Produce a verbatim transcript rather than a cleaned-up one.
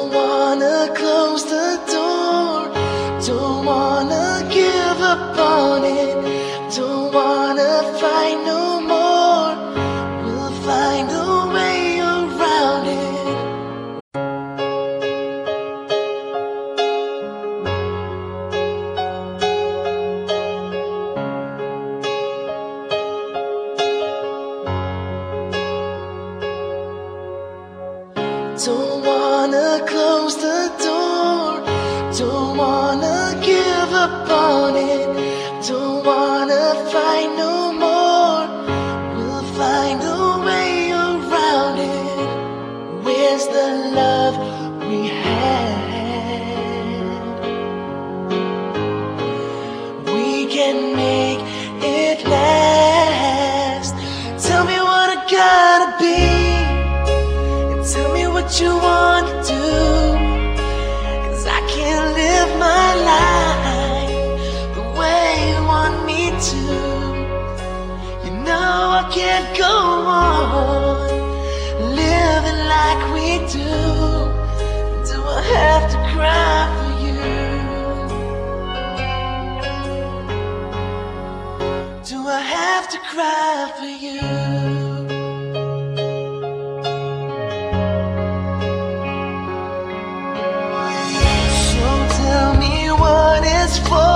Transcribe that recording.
Don't wanna close the door, don't wanna give up on it, don't wanna fight no more, we'll find a way around it. Don't wanna close the door, don't wanna give up on it, don't wanna fight no more, we'll find a way around it. Where's the love we had? We can make it last. Tell me what I gotta be, tell me what you want to do, 'cause I can't live my life the way you want me to. You know I can't go on living like we do. Do I have to cry for you? Do I have to cry for you? For